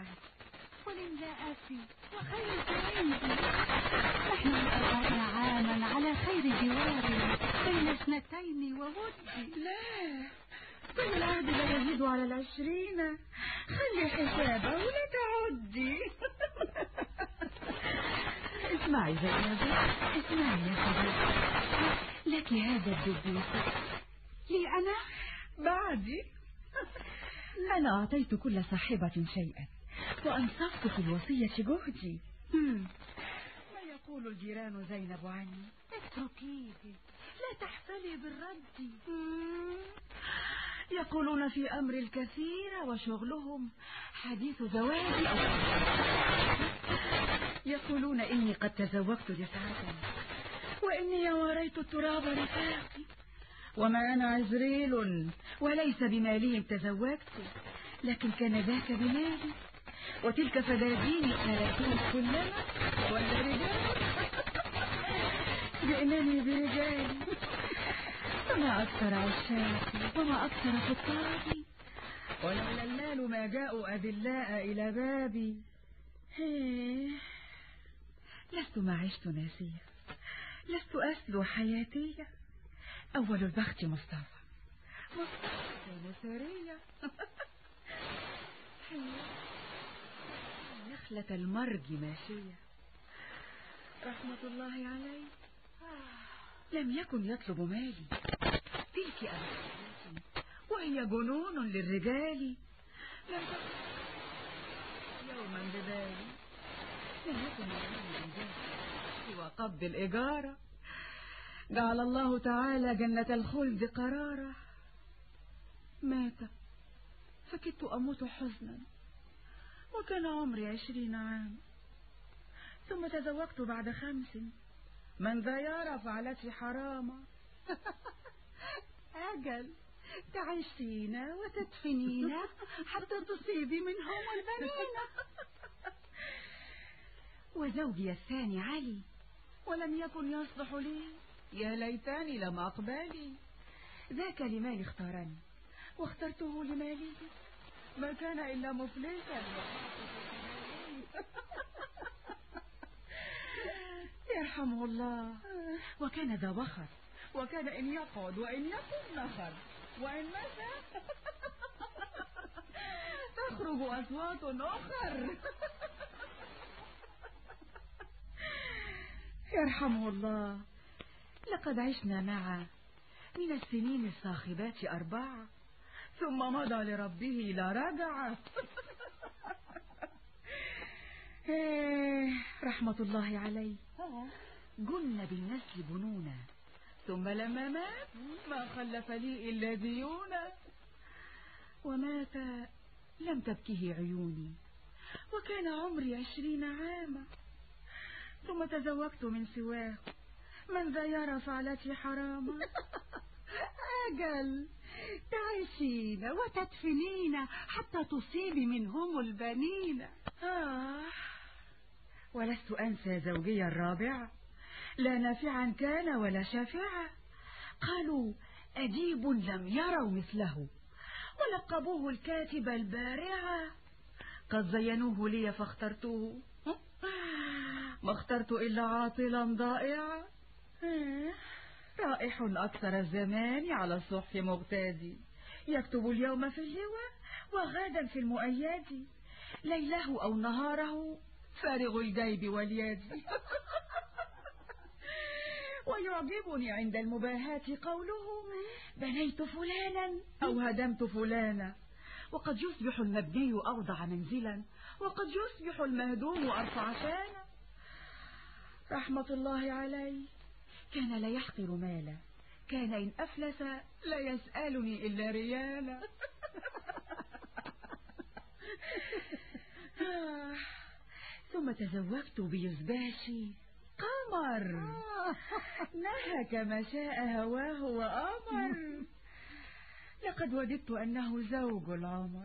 السعادة والاملاءات وخير سعيد. نحن 40 عاما على خير جوار بين اثنتين وود. لا، كل العهد لا يزيد على 20. خلي حسابه ولا تعدي. اسمعي زينب، اسمعي يا حبيبتي، لك هذا الدبوس. لي أنا بعدي. أنا أعطيت كل صاحبة شيئا وأنصفت في الوصية جهدي. ما يقول الجيران زينب عني؟ اتركيه، لا تحفلي بالرد. يقولون في أمر الكثير وشغلهم حديث زواجي. يقولون إني قد تزوجت لسعادة، وإني وريت التراب رفاقي، وما أنا عزريل وليس بمالهم تزوجت، لكن كان ذاك بمالي، وتلك فدادين 30 كلما ولا رجال. جئنني برجالي، وما أكثر عشاقي وما أكثر خطابي، ولولا المال ما جاءوا أذلاء إلى بابي. لست ما عشت ناسية، لست أسلو حياتية. أول البخت مصطفى كان سارية. نخلة المرج ماشية، رحمة الله عليه. لم يكن يطلب مالي، تلك أبدا وهي جنون للرجال. لم تكن يوما ببالي، لم يكن يوما سوى قبض الإجارة. جعل الله تعالى جنة الخلد قرارا. مات، فكدت أموت حزنا، وكان عمري 20 عام. ثم تزوجت بعد 5. من ذا يرى فعلتي حراما. أجل تعيشين وتدفنين حتى تصيبي منهم البنين. وزوجي الثاني علي، ولم يكن يصلح لي، يا ليتني لم أقبلي. ذاك لمالي اختارني، واخترته لمالي، ما كان إلا مفلسا. يرحمه الله. وكان ذا بخر، وكان إن يقعد وإن يقوم نخر، وإن مشى تخرج أصوات أخر. يرحمه الله. لقد عشنا معا من السنين الصاخبات 4، ثم مضى لربه لا رجع. رحمة الله عليه. جن بالنسل بنونا، ثم لما مات ما خلف لي إلا ديونا. ومات لم تبكيه عيوني، وكان عمري 20 عاما. ثم تزوجت من سواه، من ذا يرى فعلتي حراما. أجل تعيشين وتدفنين حتى تصيبي منهم البنين. ولست أنسى زوجي الرابع، لا نافعا كان ولا شافعا. قالوا أديب لم يروا مثله، ولقبوه الكاتب البارع. قد زينوه لي فاخترته، ما اخترت إلا عاطلا ضائعا. رائح أكثر الزمان على الصحف مغتادي، يكتب اليوم في اللواء وغدا في المؤيد، ليله أو نهاره فارغ الجيب واليد. ويعجبني عند المباهات قوله بنيت فلانا أو هدمت فلانا، وقد يصبح المبني أوضع منزلا، وقد يصبح المهدوم أرفع شانا. رحمة الله عليه. كان لا يحقر مالا، كان إن أفلس لا يسألني إلا ريالا. ثم تزوجت بيزباشي قمر، نهك ما شاء هواه وأمر. لقد وددت أنه زوج العمر.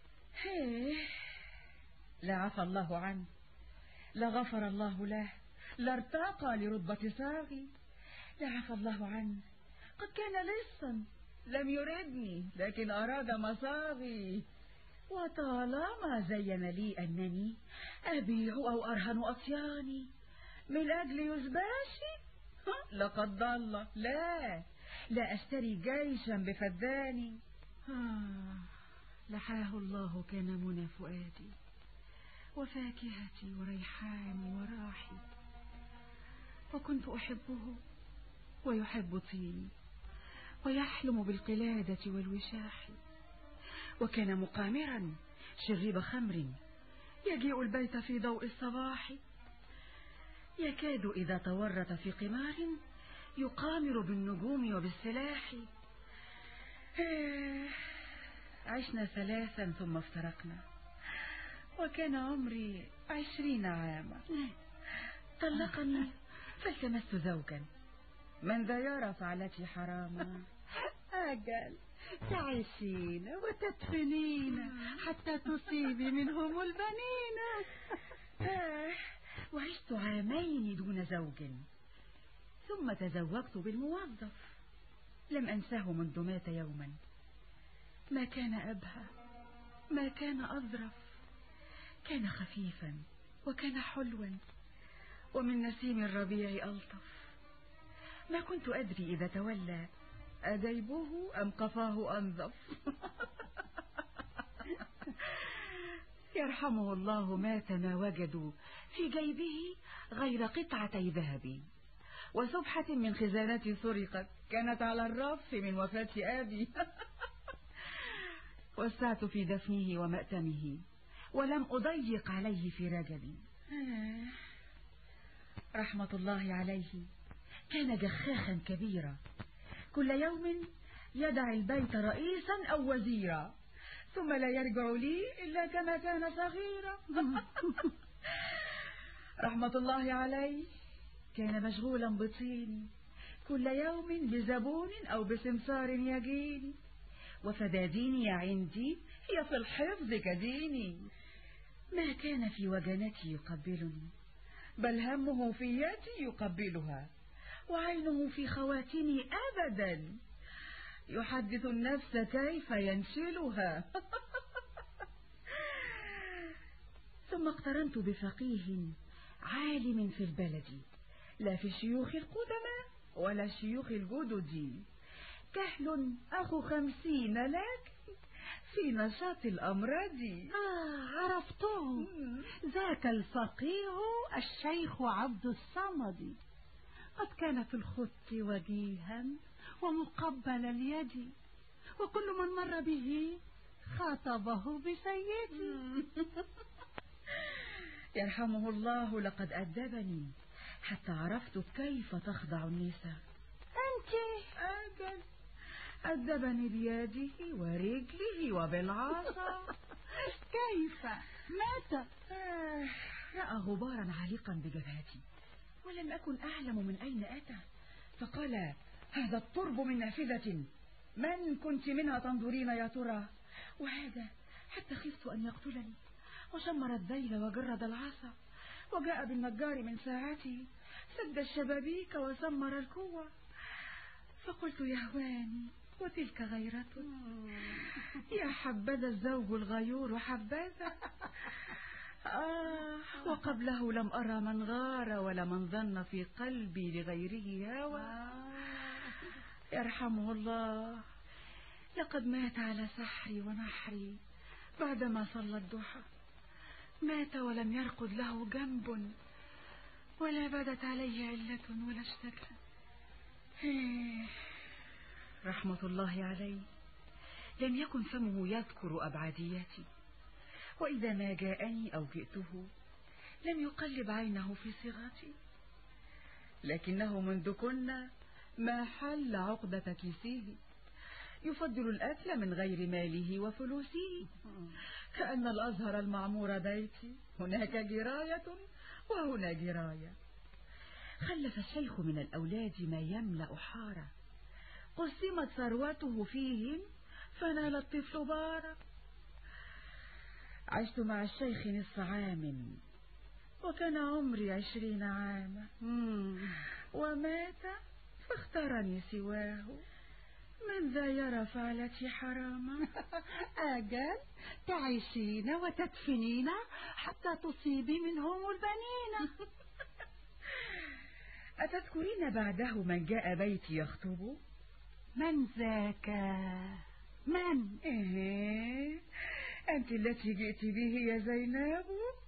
لا عفى الله عنه، لا غفر الله له، لا ارتقى لرتبة صاغي. لا عفى الله عنه، قد كان لصا لم يردني، لكن أراد مصاغي. وطالما زين لي أنني أبيع أو أرهن أطياني من أجل يزباشي لقد ضل. لا أشتري جيشا بفداني. لحاه الله كان منى فؤادي وفاكهتي وريحاني وراحي، وكنت أحبه ويحب طيني ويحلم بالقلادة والوشاح، وكان مقامرا شريب خمر يجيء البيت في ضوء الصباح، يكاد إذا تورط في قمار يقامر بالنجوم وبالسلاح. عشنا 3 ثم افترقنا وكان عمري 20 عاما. طلقني فالتمست زوجا، من ذا يرى فعلتي حراما. أجل تعيشين وتدفنين حتى تصيبي منهم البنين. وعشت 2 عام دون زوج، ثم تزوجت بالموظف. لم أنساه منذ مات يوما. ما كان أبهى، ما كان أظرف، كان خفيفا وكان حلوا ومن نسيم الربيع ألطف. ما كنت أدري إذا تولى أديبه أم قفاه أنظف. يرحمه الله مات ما وجدوا في جيبه غير قطعتي ذهب، وسبحة من خزانتي سرقت كانت على الرف من وفاة أبي. وسعت في دفنه ومأتمه ولم أضيق عليه في رجلي. رحمة الله عليه كان جخاخا كبيرا، كل يوم يدع البيت رئيسا أو وزيرا، ثم لا يرجع لي إلا كما كان صغيرا. رحمة الله عليه كان مشغولا بطيني، كل يوم بزبون أو بسمسار يجيني، وفداديني عندي هي في الحفظ كديني. ما كان في وجنتي يقبلني، بل همه في يدي يقبلها، وعينه في خواتمي أبدا، يحدث النفس كيف ينشلها. ثم اقترنت بفقيه عالم في البلد، لا في الشيوخ القدماء ولا الشيوخ الجدد، كهل أخو 50 لك في نشاط الأمراض. عرفته، ذاك الفقيه الشيخ عبد الصمد، قد كان في الخط وجيها ومقبل اليد، وكل من مر به خاطبه بسيدي. يرحمه الله لقد أدبني حتى عرفت كيف تخضع النساء. أنت أجل أدبني بيده ورجله وبالعصا. كيف مات؟ رأى غبارا عالقا بجبهتي ولم أكن أعلم من أين أتى، فقال: هذا الترب من نافذة، من كنت منها تنظرين يا ترى؟ وهذا حتى خفت أن يقتلني، وشمر الذيل وجرد العصا، وجاء بالنجار من ساعته، سد الشبابيك وسمر الكوة. فقلت: يهواني وتلك غيرته، يا حبذا الزوج الغيور حبذا. وقبله لم أرى من غار ولا من ظن في قلبي لغيره هوى. يرحمه الله لقد مات على سحري ونحري بعدما صلى الضحى، مات ولم يرقد له جنب ولا بدت عليه علة ولا اشتكى. رحمة الله عليه لم يكن فمه يذكر أبعدياتي، وإذا ما جاءني أو جئته لم يقلب عينه في صغتي، لكنه منذ كنا ما حل عقدة كيسيه، يفضل الأكل من غير ماله وفلوسه، كأن الأزهر المعمور بيتي، هناك جراية وهنا جراية. خلف الشيخ من الأولاد ما يملأ حارة، قسمت ثروته فيهم فنال الطفل بارا. عشت مع الشيخ نصف عام وكان عمري 20 عاما، ومات فاختارني سواه، من ذا يرى فعلتي حراما؟ أجل تعيشين وتدفنين حتى تصيبي منهم البنين. أتذكرين بعده من جاء بيتي يخطب؟ من ذاك؟ من؟ إيه أنت التي جئت به يا زينب.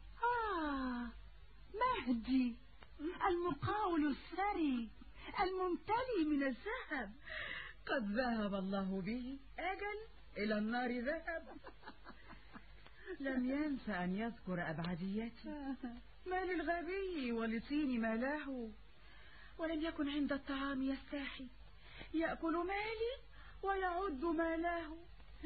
مهدي المقاول الثري الممتلي من الذهب. قد ذهب الله به. أجل إلى النار ذهب. لم ينس أن يذكر أبعديتي. ما للغبي ولطين ما له. ولم يكن عند الطعام يستاحي، يأكل مالي ويعد ماله.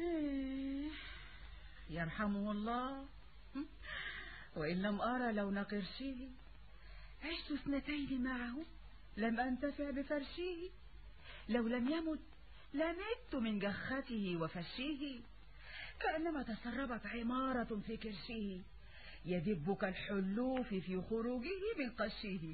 يرحمه الله. وإن لم أرى لون قرشه. عشت 2 معه لم أنتفع بفرشه. لو لم يمت لمت من جخته وفشه. كأنما تسربت عمارة في كرشه، يدب كالحلوف في خروجه من قشه.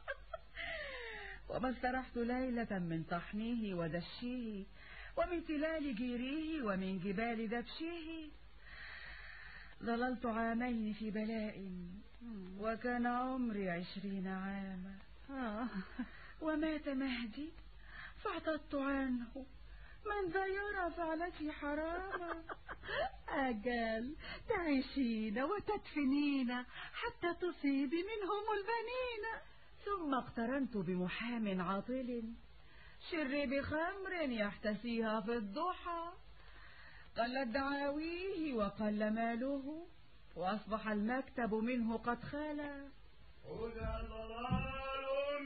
وما استرحت ليلة من طحنيه ودشه، ومن تلال جيريه ومن جبال دبشه. ظللت 2 عام في بلاء، وكان عمري 20 عاما. ومات مهدي فاعتدت عنه. من ذا يرى فعلتي حراما؟ أجل تعيشين وتدفنين حتى تصيبي منهم البنين. ثم اقترنت بمحام عاطل، شر بخمر يحتسيها في الضحى. قلت دعاويه وقل ماله، وأصبح المكتب منه قد خلا. هدى ضلال.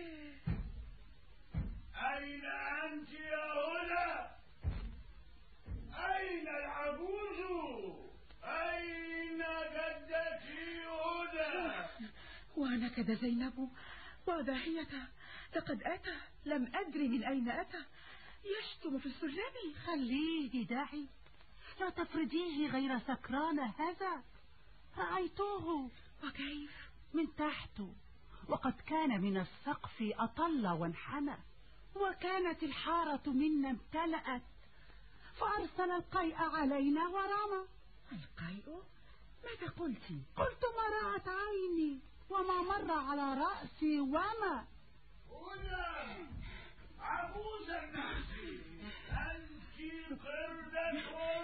أين أنت يا هدى؟ أين العجوز؟ أين جدتي هدى؟ ونكد زينب وضاحية. لقد أتى، لم أدري من أين أتى، يشتم في السلم. خليه داعي، لا تفرضيه غير سكران هذا. رأيتوه. وكيف؟ من تحت، وقد كان من السقف أطل وانحنى، وكانت الحارة منا امتلأت، فأرسل القيء علينا ورمى. القيء؟ ماذا قلت؟ قلت ما رأت عيني وما مر على رأسي وما. هدى عجوز الناس، أنت قردة،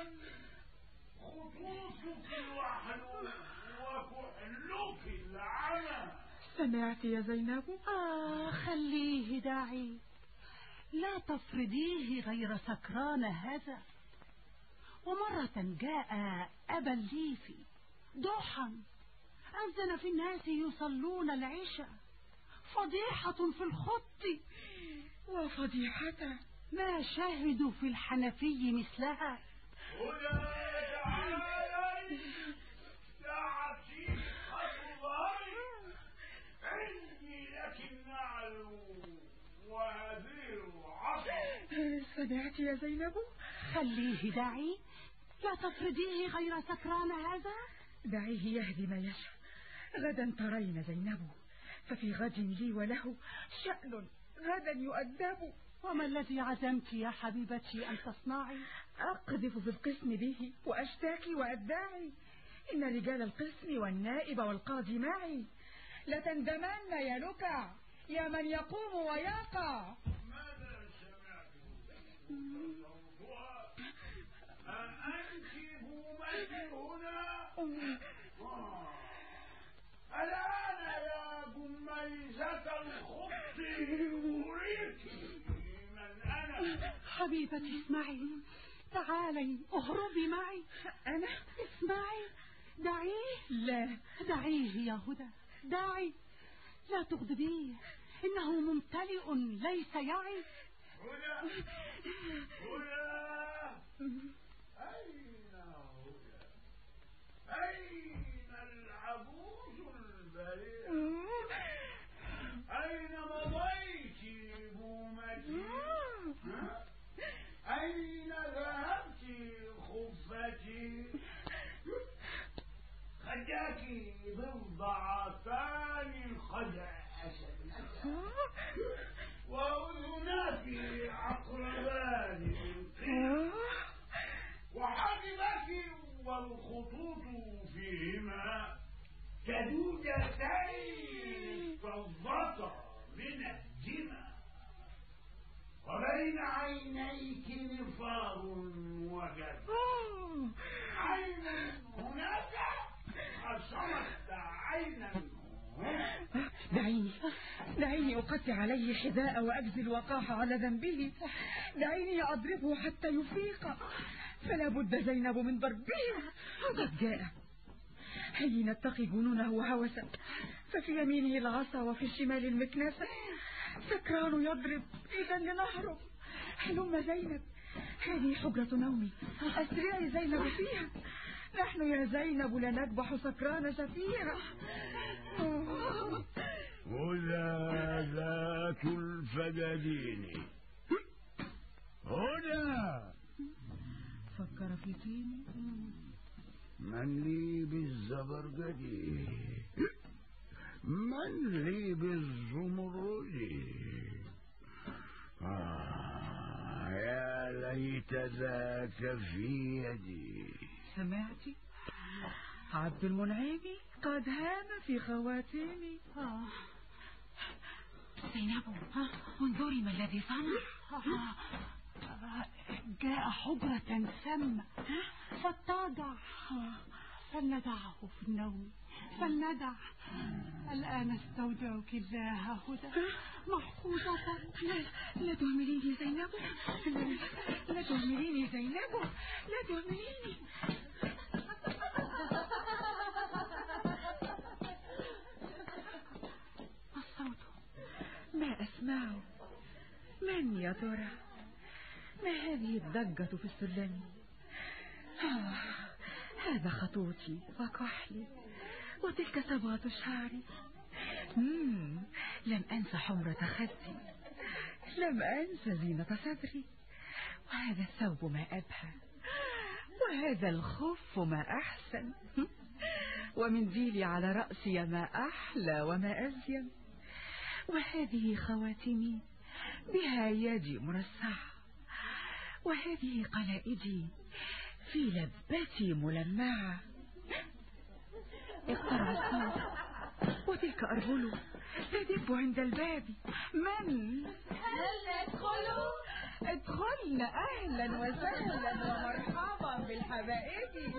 خطوطك الوحل وكحلك العمى. سمعت يا زينب؟ خليه داعي، لا تفرضيه غير سكران هذا. ومرة جاء أبا الليث ضحى، أذن في الناس يصلون العشاء. فضيحة في الخط. وفضيحة ما شاهدوا في الحنفي مثلها. هدى تعالي دعتي أطلعي، عندي لك النعل وهذه العصا. سمعت يا زينب؟ خليه داعي، لا تفرضيه غير سكران هذا. دعيه يهدي ما يشاء. غدا ترين زينب، ففي غد لي وله شأن غدا يؤدب. وما الذي عزمت يا حبيبتي أن تصنعي؟ أقذف في القسم به وأشتاكي وأدعي. إن رجال القسم والنائب والقاضي معي. لتندمن يا لكع يا من يقوم ويقع. ماذا سمعت؟ أأنت بومتي هنا؟ الآن يا جميزة الخط أريك من أنا. حبيبتي اسمعي، تعالي اهربي معي. أنا؟ اسمعي، دعيه. لا، دعيه يا هدى، دعي، لا تغضبيه، إنه ممتلئ ليس يعي. هدى هدى، أين هدى؟ أين العجوز البريء؟ أين مضيت بومتي؟ أين ذهبت خفتي؟ خداك ضلعتان خدع أسد، وأذناك عقربان والخطوط فيهما كدودتين فضة من الدماء، وبين عينيك نفار وجد. عين هناك أصمت عينا هنا. دعيني أقطع عليه حذاء وأجزي الوقاح على ذنبه. دعيني أضربه حتى يفيق، فلا بد زينب من ضربه. قد جاء، هيا نتقي جنونه وهوسا، ففي يمينه العصا وفي الشمال المكنسة. سكران يضرب، إذا لنهرب. هلم زينب، هذه حجرة نومي، أسرعي زينب فيها. نحن يا زينب لنذبح سكران شفيها. هدى ذات الفدادين، هدى. فكر في طيني. من لي بالزبرجدي، من لي بالزمرد. يا ليت ذاك في يدي. سمعتي؟ عبد المنعم قد هام في خواتيمي. زينب، انظري ما الذي صنع. جاء حجرة سامة فاتضع. فلندعه في النوم، فلندع. الآن استودعك الله هدى محفوظة. لا تهمليني زينب، لا تهمليني زينب، لا تهمليني. الصوت ما أسمعه. من يا ترى؟ ما هذه الضجة في السلم؟ هذا خطوتي وكحلي، وتلك صبغة شعري. لم أنس حمرة خدي، لم أنس زينة صدري. وهذا الثوب ما أبهى، وهذا الخف ما أحسن، ومنديلي على رأسي ما أحلى وما أزين. وهذه خواتمي بها يدي مرصعة، وهذه قلائدي في لبتي ملمعة. اقترب الصوت، وتلك أرجله تدب عند الباب. من؟ هل ادخلوا؟ ادخلن، أهلا وسهلا ومرحبا بالحبائب.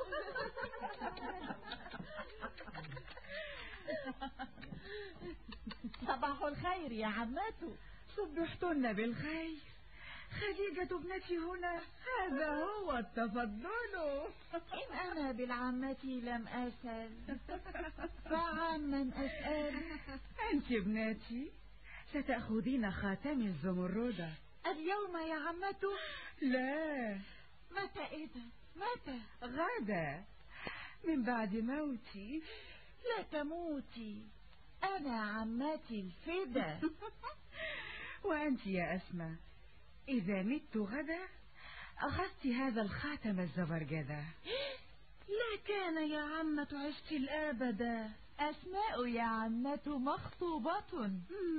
صباح الخير يا عماتو. صبحتن بالخير. خديجة ابنتي هنا، هذا هو التفضل. إن أنا بالعمة لم أسأل فعمن أسأل. أنت ابنتي ستأخذين خاتم الزمردة اليوم يا عمتو؟ لا. متى إذا؟ متى؟ غدا من بعد موتي. لا تموتي، أنا عمتي الفدا. وأنت يا أسماء إذا مت غدا أخذت هذا الخاتم الزبرجدة. لا كان يا عمة عشت الأبدا. أسماء يا عمة مخطوبة.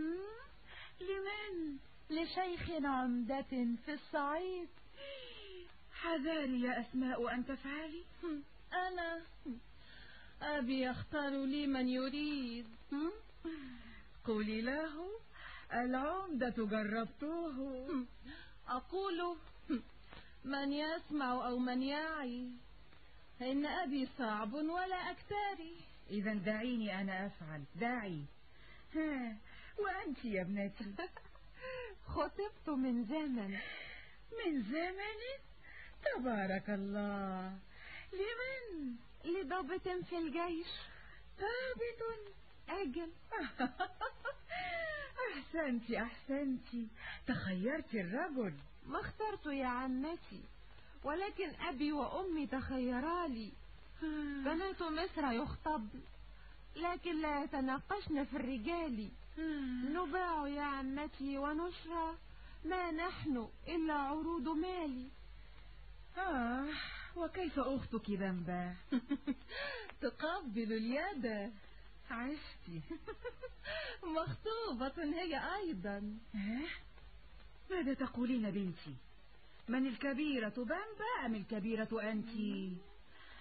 لمن؟ لشيخ عمدة في الصعيد. حذاري يا أسماء أن تفعلي. أنا أبي يختار لي من يريد. قولي له العمدة جربتوه. أقول من يسمع أو من يعي، إن أبي صعب ولا أكتاري. إذا دعيني أنا أفعل. دعي. ها، وأنت يا ابنتي؟ خطبت من زمن. من زمن؟ تبارك الله. لمن؟ لضابط في الجيش. ضابط؟ أجل. أحسنتي تخيرت الرجل. ما اخترت يا عمتي، ولكن أبي وأمي تخيرالي. بنات مصر يخطبن لكن لا يتناقشن في الرجال. نباع يا عمتي ونشرى، ما نحن إلا عروض مالي. وكيف أختك ذنبا؟ تقبل اليد. عشتي. مخطوبة هي أيضا. ماذا تقولين بنتي؟ من الكبيرة ذنبا أم الكبيرة أنت؟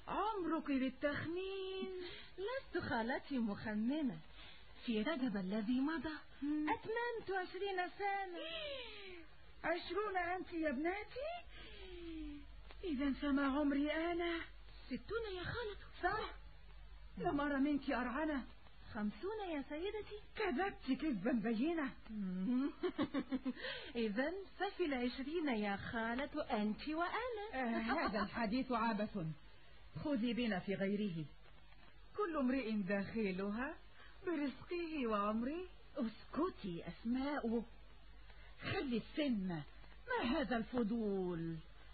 عمرك بالتخمين؟ لست خالتي مخمنة. في رجب الذي مضى أتممت 20 سنة. 20 أنت يا ابنتي؟ إذا فما عمري أنا؟ 60 يا خالته. صح؟ لم أرى منك أرعنة. 50 يا سيدتي. كذبت كذبا بينة. إذا ففي 20 يا خالة أنت وأنا. هذا الحديث عبث. خذي بنا في غيره. كل امرئ داخلها برزقه وعمره. اسكتي أسماء، خلي السنة. ما هذا الفضول؟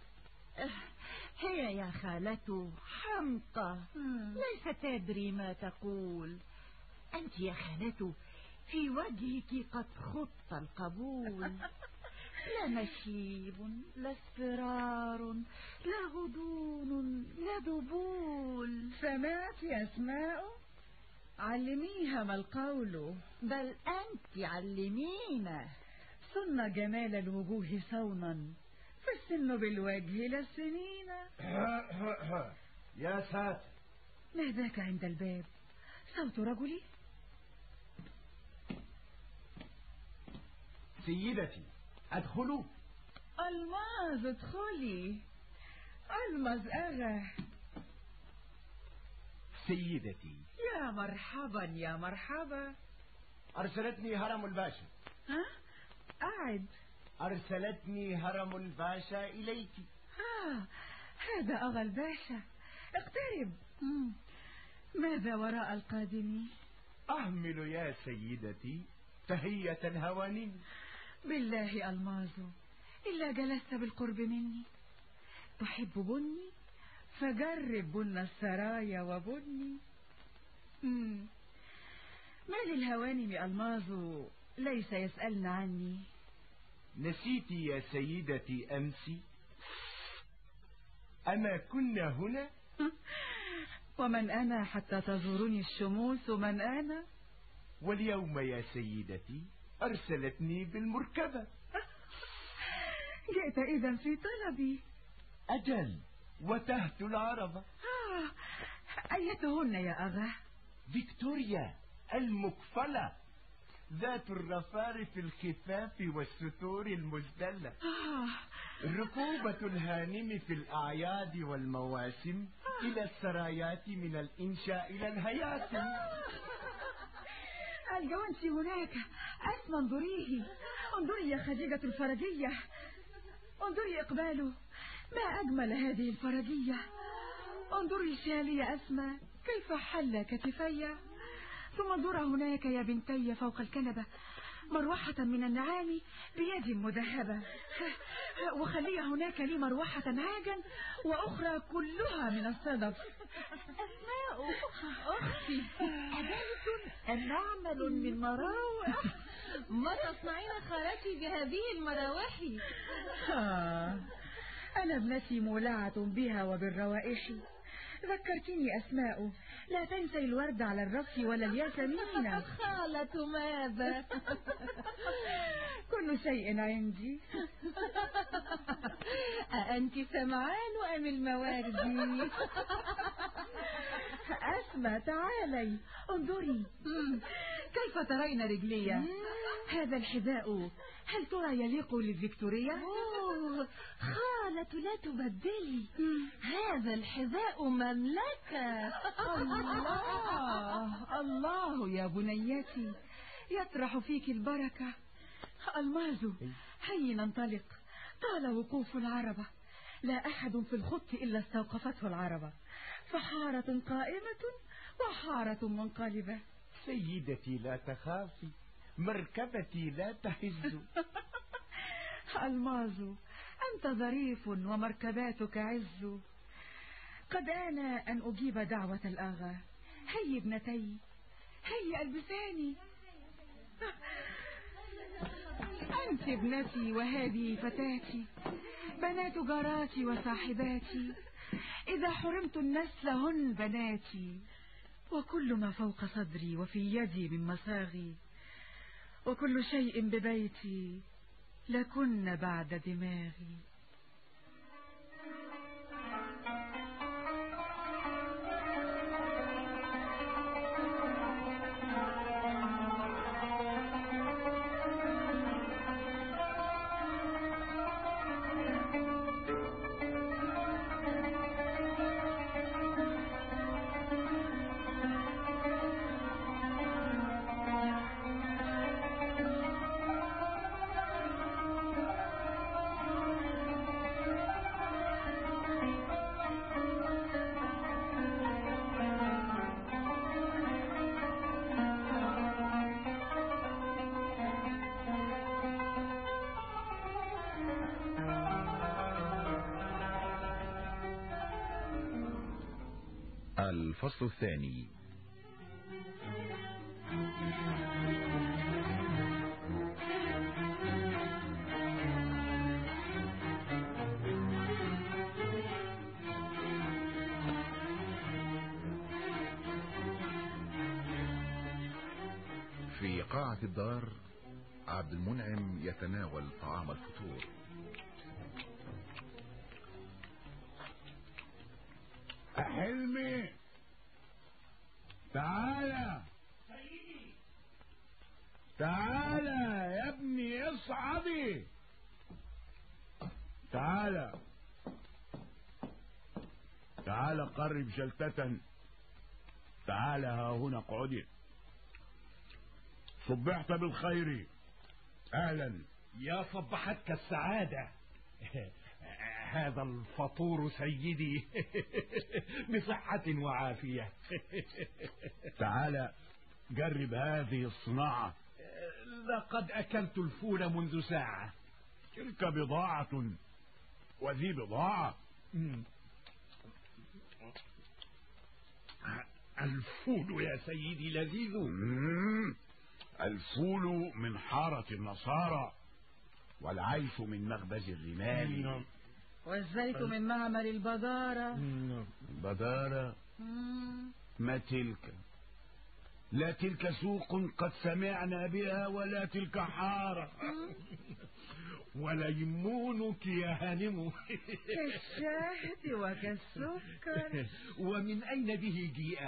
هي يا خالته حمقى، ليس تدري ما تقول. أنت يا خالته في وجهك قد خط القبول. لا مشيب، لا اصفرار، لا غضون، لا ذبول. سمعت يا أسماء؟ علميها ما القول. بل أنت علمينا. صن جمال الوجوه صونا، فالسن بالوجه لا السنين. يا ساتر، ما ذاك عند الباب؟ صوت رجل. سيدتي ادخلوا. الماظ ادخلي. الماظ أغا. سيدتي. يا مرحبا يا مرحبا. أرسلتني هرم الباشا. ها؟ أعد. أرسلتني هرم الباشا إليك. هذا أغا الباشا. اقترب. ماذا وراء القادم؟ أهمل يا سيدتي تهية الهوانين. بالله الماظ، إلا جلست بالقرب مني. تحب بني؟ فجرب بن السرايا وبني. ما للهوانم الماظ ليس يسألن عني؟ نسيت يا سيدتي أمس أما كنا هنا؟ ومن أنا حتى تزورني الشموس؟ من أنا؟ واليوم يا سيدتي أرسلتني بالمركبة. جئت إذا في طلبي. أجل، وتهت العربة. أيتهن يا أغا؟ فيكتوريا المكفلة، ذات الرفارف الخفاف والستور المسدلة، ركوبة الهانم في الأعياد والمواسم إلى السرايات من الإنشاء إلى الهياسم. الجوانس هناك. أسمى انظريه. انظري يا خديجة الفرجية. انظري إقباله. ما أجمل هذه الفرجية. انظري شالي يا أسمى كيف حل كتفي. ثم انظر هناك يا بنتي فوق الكنبة مروحة من النعام بيد مذهبة. وخلي هناك لي مروحة عاجا وأخرى كلها من الصدف. أسماء أختي، أبنت أم نعمل من مراوح؟ ما تصنعين خالتي بهذه المراوح؟ أنا ابنتي مولعة بها وبالروائح. ذكرتني أسماء، لا تنسي الورد على الرف ولا الياسمين. خالة ماذا؟ كل شيء عندي. أأنت سمعان أم المواردي؟ أسمى تعالي انظري. كيف ترين رجلي؟ هذا الحذاء هل ترى يليق لفيكتوريا؟ خالة لا تبدلي، هذا الحذاء مملكة. الله الله يا بنيتي، يطرح فيك البركة. الماظ هيا ننطلق. طال وقوف العربة، لا أحد في الخط إلا استوقفته العربة، فحارة قائمة وحارة منقلبة. سيدتي لا تخافي، مركبتي لا تهز. الماظ أنت ظريف ومركباتك عز. قد آن أن أجيب دعوة الآغا. هيا ابنتي، هيا ألبساني. أنت ابنتي وهذه فتاتي، بنات جاراتي وصاحباتي، إذا حرمت النسل هن بناتي. وكل ما فوق صدري وفي يدي من مصاغي، وكل شيء ببيتي لكن بعد دماغي. الفصل الثاني. في قاعة الدار عبد المنعم يتناول طعام الفطور. حلمي تعالى تعالى يا ابني اصعدي تعالى تعالى قرب شلتة تعالى ها هنا اقعدي. صبحت بالخير. اهلا. يا صبحتك السعادة. هذا الفطور سيدي بصحة وعافية. تعال جرب هذه الصناعة. لقد أكلت الفول منذ ساعة. تلك بضاعة وذي بضاعة. الفول يا سيدي لذيذ. الفول من حارة النصارى والعيش من مخبز الرمال والزيت من معمل البدارة. بدارة ما تلك؟ لا تلك سوق قد سمعنا بها ولا تلك حارة. ولا يمونك يا هانم كالشاهد وكالسكر. ومن أين به جيء؟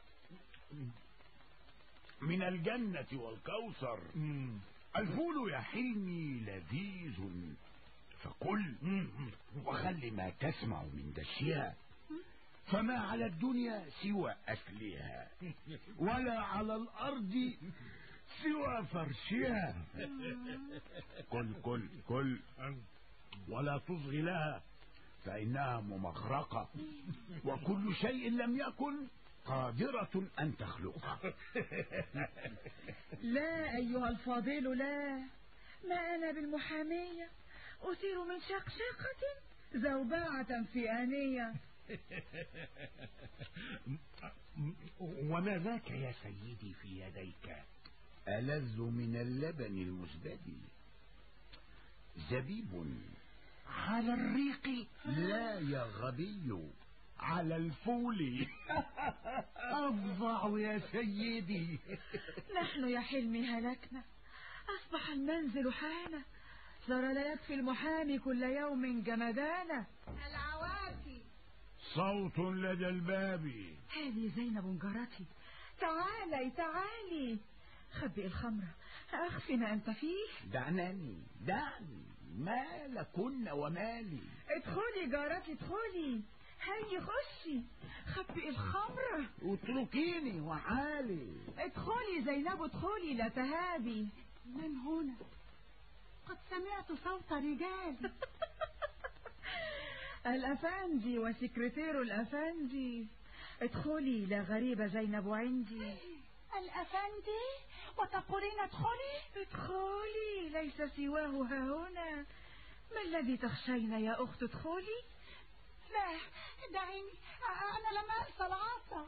من الجنة والكوثر. الفول يا حلمي لذيذ فكل وخلي ما تسمع من دشها، فما على الدنيا سوى أكلها ولا على الأرض سوى فرشها. كل ولا تصغي لها فإنها ممخرقة، وكل شيء لم يكن قادرة أن تخلقها. لا أيها الفاضل لا، ما أنا بالمحامية أثير من شقشقة زوبعة في آنية. وما ذاك يا سيدي في يديك؟ ألذ من اللبن المزبدي، زبيب على الريق. لا يا غبي، على الفول. أفظع يا سيدي. نحن يا حلمي هلكنا، أصبح المنزل حالة، صار لا يكفي المحامي كل يوم جمدانة. العوافي. صوت لدى الباب. هذه زينب جارتي، تعالي تعالي، خبئ الخمرة، أخفنا أنت فيه. دعني ما لكن ومالي. ادخلي جارتي ادخلي، هيا خشي، خبئ الخمرة. اتركيني وعالي. ادخلي زينب ادخلي، لا تهابي. من هنا؟ قد سمعت صوت رجال. الأفندي وسكرتير الأفندي. ادخلي، لا غريبة زينب عندي. الأفندي وتقولين ادخلي؟ ادخلي، ليس سواه ها هنا. ما الذي تخشين يا أخت؟ ادخلي. لا دعيني، أنا لم أنسى العصا.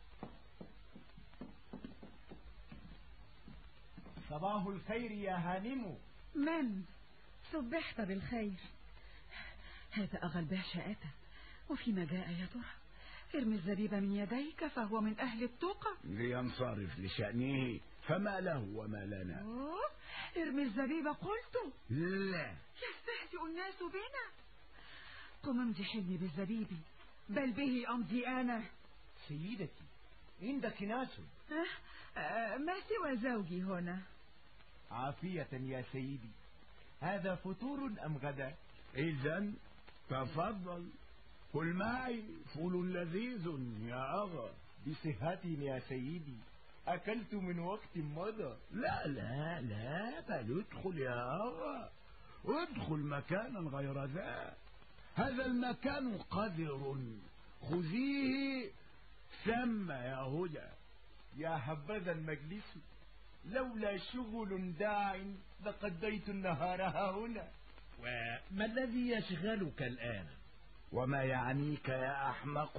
صباح الخير يا هانم. من؟ صبحت بالخير. هذا أغا الباشا أتى، وفيما جاء يا ترى؟ ارمي الزبيب من يديك فهو من أهل التقى. لينصرف لشأنه، فما له وما لنا. ارمي الزبيب قلت. لا، يستهزئ الناس بنا. قم امضي حلمي بالزبيب، بل به أمضي أنا. سيدتي عندك ناس؟ ما سوى زوجي هنا. عافية يا سيدي، هذا فطور أم غدا؟ إذن تفضل كل معي، فول لذيذ يا أغا. بصحة يا سيدي، أكلت من وقت مضى. لا بل ادخل يا أغا، ادخل مكانا غير ذا. هذا المكان قذر، خذيه ثم يا هدى. يا حبذا المجلس، لولا شغل داع لقضيت النهار هنا. وما الذي يشغلك الآن؟ وما يعنيك يا أحمق